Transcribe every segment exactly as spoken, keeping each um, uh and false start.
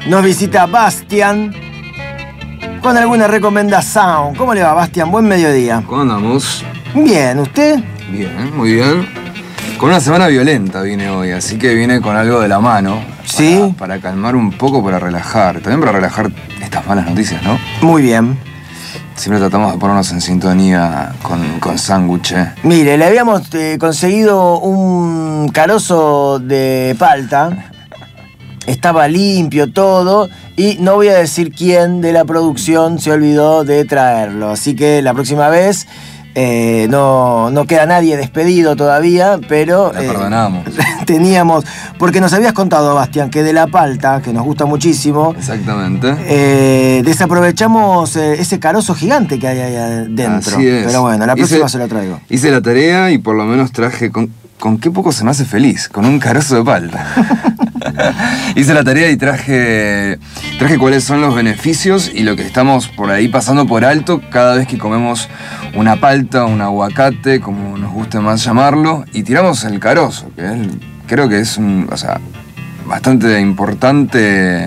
nos visita Bastian con alguna recomendación. ¿Cómo le va, Bastian? Buen mediodía. ¿Cómo andamos? Bien, ¿usted? Bien, muy bien. Con una semana violenta vine hoy, así que vine con algo de la mano. ¿Sí? Para, para calmar un poco, para relajar. También para relajar estas malas noticias, ¿no? Muy bien. Siempre tratamos de ponernos en sintonía con, con sándwich. Mire, le habíamos eh, conseguido un carozo de palta. Estaba limpio todo y no voy a decir quién de la producción se olvidó de traerlo. Así que la próxima vez eh, no, no queda nadie despedido todavía, pero... La eh, perdonamos. Teníamos... Porque nos habías contado, Bastián, que de la palta, que nos gusta muchísimo... Exactamente. Eh, desaprovechamos eh, ese carozo gigante que hay ahí adentro. Así es. Pero bueno, la próxima hice, se lo traigo. Hice la tarea y por lo menos traje... Con, ¿con qué poco se me hace feliz? Con un carozo de palta. Hice la tarea y traje, traje cuáles son los beneficios y lo que estamos por ahí pasando por alto cada vez que comemos una palta, un aguacate, como nos guste más llamarlo, y tiramos el carozo, que es, creo que es un, o sea, bastante importante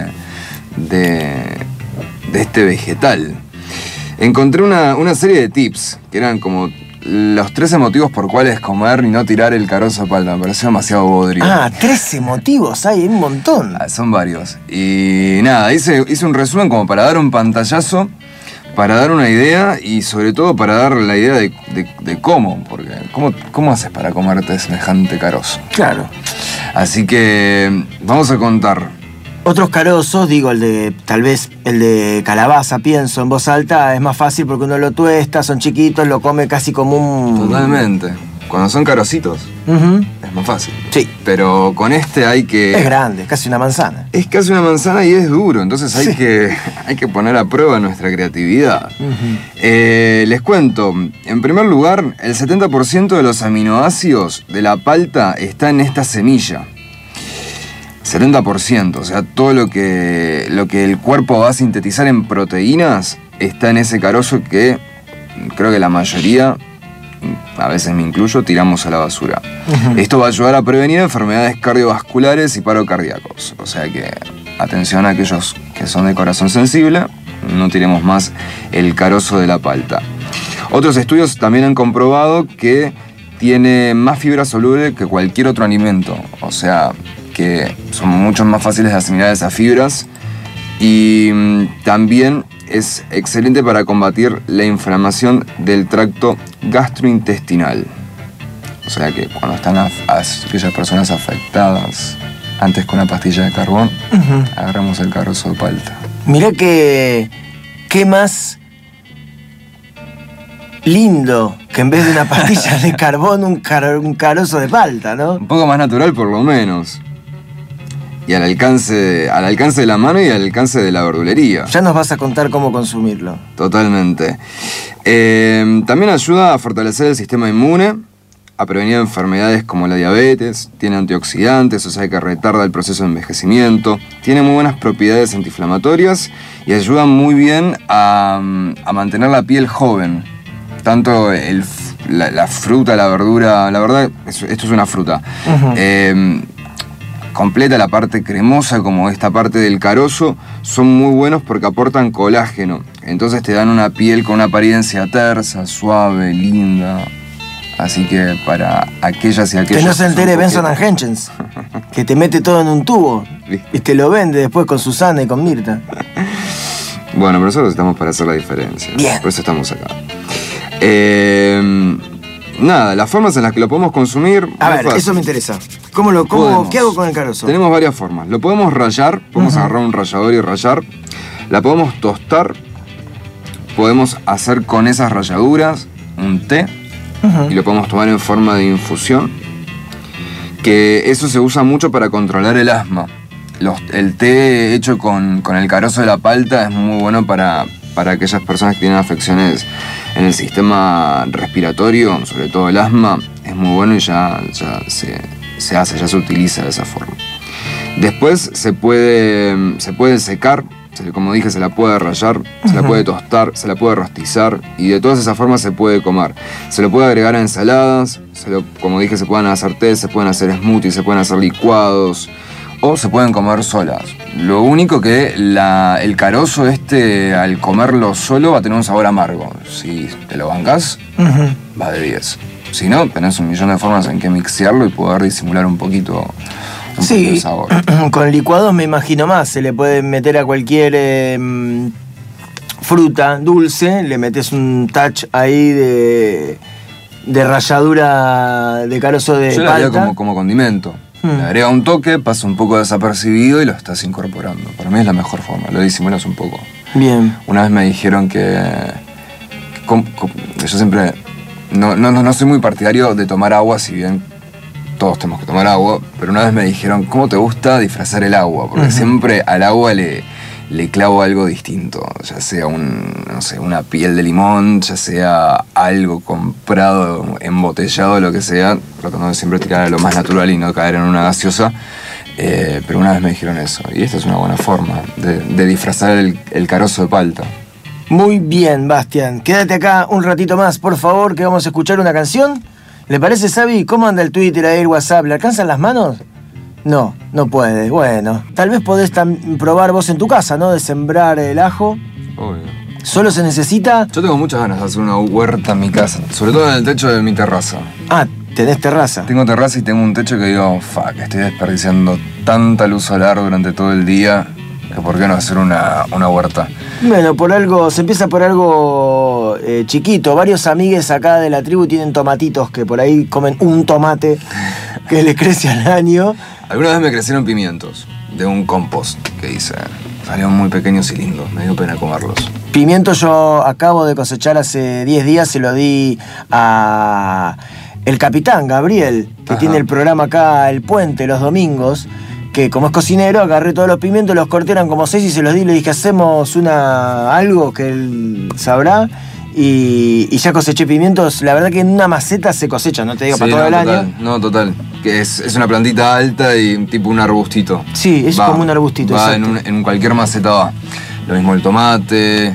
de, de este vegetal. Encontré una, una serie de tips que eran como los trece motivos por cuales comer y no tirar el carozo de palta. Me pareció demasiado bodrio. Ah, trece motivos, hay un montón. Ah, son varios. Y nada, hice, hice un resumen como para dar un pantallazo, para dar una idea y sobre todo para dar la idea de, de, de cómo. Porque ¿cómo, ¿cómo haces para comerte semejante carozo? Claro. Así que vamos a contar. Otros carozos, digo, el de, tal vez el de calabaza, pienso en voz alta, es más fácil porque uno lo tuesta, son chiquitos, lo come casi como un... Totalmente. Cuando son carocitos, uh-huh. es más fácil. Sí. Pero con este hay que... Es grande, es casi una manzana. Es casi una manzana y es duro, entonces hay, sí. que, hay que poner a prueba nuestra creatividad. Uh-huh. Eh, les cuento, en primer lugar, el setenta por ciento de los aminoácidos de la palta está en esta semilla. setenta por ciento, o sea, todo lo que, lo que el cuerpo va a sintetizar en proteínas está en ese carozo que creo que la mayoría, a veces me incluyo, tiramos a la basura. Uh-huh. Esto va a ayudar a prevenir enfermedades cardiovasculares y paro cardíacos. O sea que, atención a aquellos que son de corazón sensible, no tiremos más el carozo de la palta. Otros estudios también han comprobado que tiene más fibra soluble que cualquier otro alimento. O sea, que son mucho más fáciles de asimilar esas fibras y mmm, también es excelente para combatir la inflamación del tracto gastrointestinal. O sea que cuando están a, a aquellas personas afectadas antes con una pastilla de carbón, uh-huh. agarramos el carozo de palta. Mirá que qué más lindo que en vez de una pastilla de carbón un, car- un carozo de palta, ¿no? Un poco más natural por lo menos. Y al alcance, al alcance de la mano y al alcance de la verdulería. Ya nos vas a contar cómo consumirlo. Totalmente. Eh, también ayuda a fortalecer el sistema inmune, a prevenir enfermedades como la diabetes, tiene antioxidantes, o sea que retarda el proceso de envejecimiento, tiene muy buenas propiedades antiinflamatorias y ayuda muy bien a, a mantener la piel joven. Tanto el, la, la fruta, la verdura, la verdad, esto es una fruta. Uh-huh. Eh, completa la parte cremosa como esta parte del carozo, son muy buenos porque aportan colágeno. Entonces te dan una piel con una apariencia tersa, suave, linda. Así que para aquellas y aquellos... Que no se entere Benson and Hedges, que te mete todo en un tubo y te lo vende después con Susana y con Mirta. Bueno, pero nosotros estamos para hacer la diferencia. Bien. Por eso estamos acá. Eh... Nada, las formas en las que lo podemos consumir... A ver, fácil. Eso me interesa. ¿Cómo lo, cómo, ¿Qué hago con el carozo? Tenemos varias formas. Lo podemos rallar, podemos uh-huh. agarrar un rallador y rallar. La podemos tostar. Podemos hacer con esas ralladuras un té. Uh-huh. Y lo podemos tomar en forma de infusión. Que eso se usa mucho para controlar el asma. Los, el té hecho con, con el carozo de la palta es muy bueno para, para aquellas personas que tienen afecciones en el sistema respiratorio, sobre todo el asma, es muy bueno y ya, ya se, se hace, ya se utiliza de esa forma. Después se puede, se puede secar, como dije, se la puede rallar, uh-huh. se la puede tostar, se la puede rostizar y de todas esas formas se puede comer. Se lo puede agregar a ensaladas, se lo, como dije, se pueden hacer té, se pueden hacer smoothies, se pueden hacer licuados o se pueden comer solas. Lo único que la, el carozo este, al comerlo solo, va a tener un sabor amargo. Si te lo bancás, uh-huh. va de diez. Si no, tenés un millón de formas en que mixearlo y poder disimular un poquito, un sí, poquito el sabor. Con licuados me imagino más. Se le puede meter a cualquier eh, fruta dulce, le metes un touch ahí de, de ralladura de carozo de Yo palta. lo haría como, como condimento. Le agrega un toque, pasa un poco desapercibido y lo estás incorporando. Para mí es la mejor forma, lo disimulas un poco. Bien. Una vez me dijeron que... que com, com, yo siempre... No, no, no soy muy partidario de tomar agua, si bien todos tenemos que tomar agua, pero una vez me dijeron, ¿cómo te gusta disfrazar el agua? Porque uh-huh. siempre al agua le, le clavo algo distinto, ya sea un, no sé, una piel de limón, ya sea algo comprado, embotellado, lo que sea, tratando de siempre tirar a lo más natural y no caer en una gaseosa. Eh, pero una vez me dijeron eso, y esta es una buena forma de, de disfrazar el, el carozo de palta. Muy bien, Bastián. Quédate acá un ratito más, por favor, que vamos a escuchar una canción. ¿Le parece, Xavi? ¿Cómo anda el Twitter ahí, el WhatsApp? ¿Le alcanzan las manos? No, no puede. Bueno, tal vez podés tam- probar vos en tu casa, ¿no? De sembrar el ajo. Obvio. Solo se necesita... Yo tengo muchas ganas de hacer una huerta en mi casa, sobre todo en el techo de mi terraza. Ah, ¿tenés terraza? Tengo terraza y tengo un techo que digo, fuck, estoy desperdiciando tanta luz solar durante todo el día, que por qué no hacer una, una huerta. Bueno, por algo, se empieza por algo eh, chiquito. Varios amigues acá de la tribu tienen tomatitos que por ahí comen un tomate que les crece al año. Alguna vez me crecieron pimientos de un compost que hice. Salieron muy pequeños y lindos, me dio pena comerlos. Pimiento yo acabo de cosechar hace diez días, se lo di a el capitán Gabriel, que Ajá. tiene el programa acá El Puente los domingos, que como es cocinero, agarré todos los pimientos, los corté, eran como seis y se los di, le dije, hacemos una algo que él sabrá, y, y ya coseché pimientos. La verdad que en una maceta se cosecha, no te digo sí, para todo no, el total, año. No, total, que es, es una plantita alta y tipo un arbustito. Sí, es va, como un arbustito, va en, un, en cualquier maceta va. Lo mismo el tomate,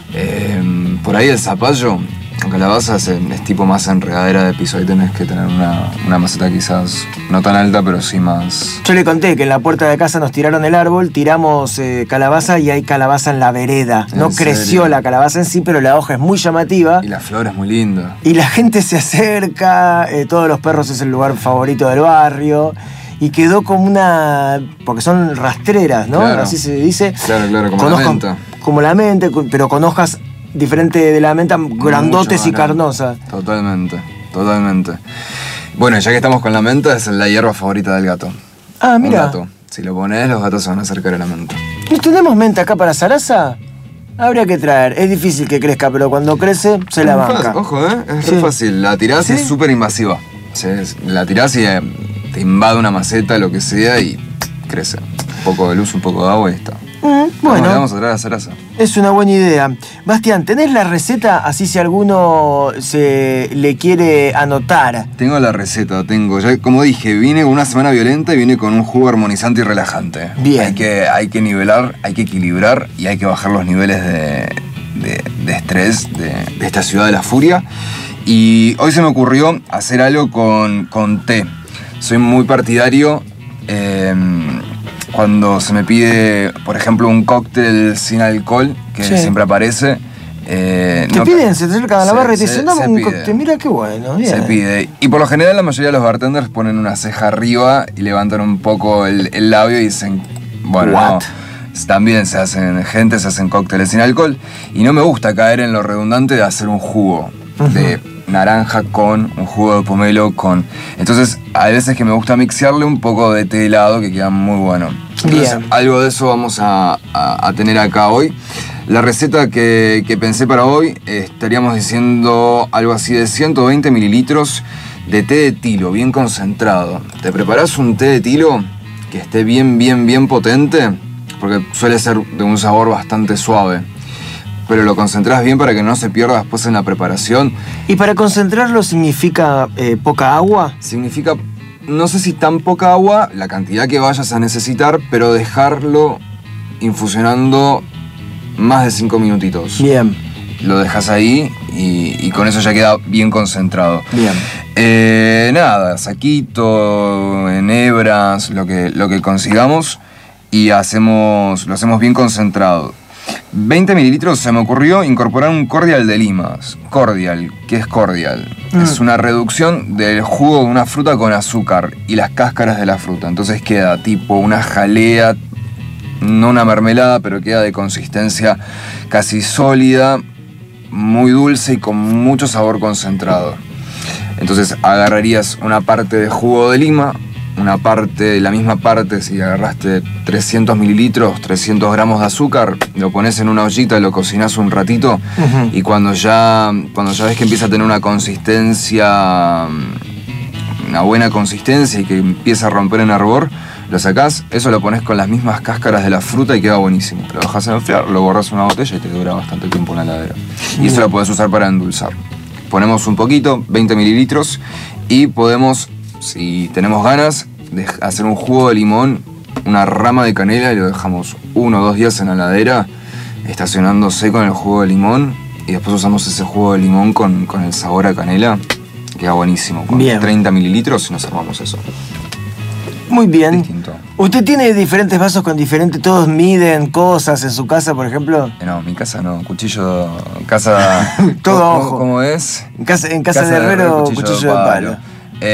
eh, por ahí el zapallo, calabaza es, es tipo más enredadera de piso, ahí tenés que tener una, una maceta quizás no tan alta, pero sí más... Yo le conté que en la puerta de casa nos tiraron el árbol, tiramos eh, calabaza y hay calabaza en la vereda. No creció serio? La calabaza en sí, pero la hoja es muy llamativa. Y la flor es muy linda. Y la gente se acerca, eh, todos los perros es el lugar favorito del barrio. Y quedó como una... porque son rastreras, ¿no? Claro. Así se dice. Claro, claro, como Conozco, la menta. Como la menta, pero con hojas diferente de la menta, grandotes y carnosas. Totalmente, totalmente. Bueno, ya que estamos con la menta, es la hierba favorita del gato. Ah, mira. Un gato. Si lo pones, los gatos se van a acercar a la menta. ¿No tenemos menta acá para Sarasa? Habría que traer. Es difícil que crezca, pero cuando crece, se la banca. Fácil, ojo, ¿eh? Es sí. re fácil. La tirás y ¿sí? es súper invasiva. Sí, la tirás y eh, te invade una maceta, lo que sea, y crece. Un poco de luz, un poco de agua y está. Mm, bueno, le vamos a traer a Sarasa. Es una buena idea. Bastián, ¿tenés la receta así si alguno se le quiere anotar? Tengo la receta, tengo. Ya, como dije, vine con una semana violenta y vine con un jugo armonizante y relajante. Bien. Hay que, hay que nivelar, hay que equilibrar y hay que bajar los niveles de, de, de estrés de, de esta ciudad de la furia. Y hoy se me ocurrió hacer algo con, con té. Soy muy partidario... Eh, cuando se me pide, por ejemplo, un cóctel sin alcohol, que sí. siempre aparece... Eh, te no, piden, se te acercan a la barra y te dicen, dame un pide, cóctel, mira qué bueno, bien. Se pide. Y por lo general la mayoría de los bartenders ponen una ceja arriba y levantan un poco el, el labio y dicen, bueno, What? no, también se hacen, gente se hacen cócteles sin alcohol. Y no me gusta caer en lo redundante de hacer un jugo uh-huh. de naranja con un jugo de pomelo con... Entonces, hay veces que me gusta mixearle un poco de té helado que queda muy bueno. Entonces, bien. Algo de eso vamos a, a, a tener acá hoy. La receta que, que pensé para hoy, eh, estaríamos diciendo algo así de ciento veinte mililitros de té de tilo, bien concentrado. Te preparás un té de tilo que esté bien, bien, bien potente, porque suele ser de un sabor bastante suave. Pero lo concentrás bien para que no se pierda después en la preparación. ¿Y para concentrarlo significa eh, poca agua? Significa, no sé si tan poca agua, la cantidad que vayas a necesitar, pero dejarlo infusionando más de cinco minutitos. Bien. Lo dejas ahí y, y con eso ya queda bien concentrado. Bien. Eh, nada, saquito, en hebras, lo que, lo que consigamos y hacemos, lo hacemos bien concentrado. veinte mililitros se me ocurrió incorporar un cordial de limas. Cordial, ¿qué es cordial? Mm. Es una reducción del jugo de una fruta con azúcar y las cáscaras de la fruta. Entonces queda tipo una jalea, no una mermelada, pero queda de consistencia casi sólida, muy dulce y con mucho sabor concentrado. Entonces agarrarías una parte de jugo de lima, una parte, la misma parte, si agarraste trescientos mililitros, trescientos gramos de azúcar, lo pones en una ollita, lo cocinás un ratito, uh-huh. y cuando ya, cuando ya ves que empieza a tener una consistencia, una buena consistencia y que empieza a romper en hervor, lo sacás, eso lo pones con las mismas cáscaras de la fruta y queda buenísimo. Lo dejas enfriar, lo borras en una botella y te dura bastante tiempo en la heladera. Y eso lo podés usar para endulzar. Ponemos un poquito, veinte mililitros, y podemos, si tenemos ganas, de hacer un jugo de limón, una rama de canela, y lo dejamos uno o dos días en la heladera, estacionándose con el jugo de limón, y después usamos ese jugo de limón con, con el sabor a canela. Queda buenísimo, con bien. treinta mililitros y nos armamos eso. Muy bien. Distinto. ¿Usted tiene diferentes vasos con diferentes, todos miden cosas en su casa, por ejemplo? No, mi casa no, cuchillo, casa... Todo ¿cómo, ojo. ¿Cómo es? En casa, en casa, casa de herrero, herrero cuchillo, cuchillo de palo. De palo.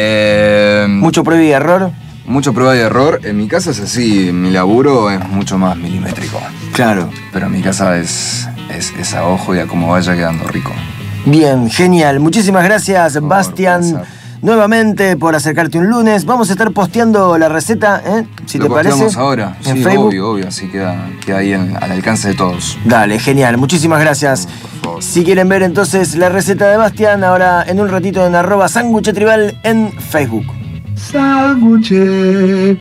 Eh, ¿Mucho prueba y error? Mucho prueba y error. En mi casa es así, mi laburo es mucho más milimétrico. Claro. Pero mi casa es, es, es a ojo y a cómo vaya quedando rico. Bien, genial. Muchísimas gracias, por Bastian. Por nuevamente por acercarte un lunes. Vamos a estar posteando la receta, ¿eh? Si Lo te parece. Lo ahora, en sí, Facebook. obvio, obvio, así queda, queda ahí en, al alcance de todos. Dale, genial, muchísimas gracias. Por si quieren ver entonces la receta de Bastian, ahora en un ratito en arroba Sanguche Tribal en Facebook. Sanguche.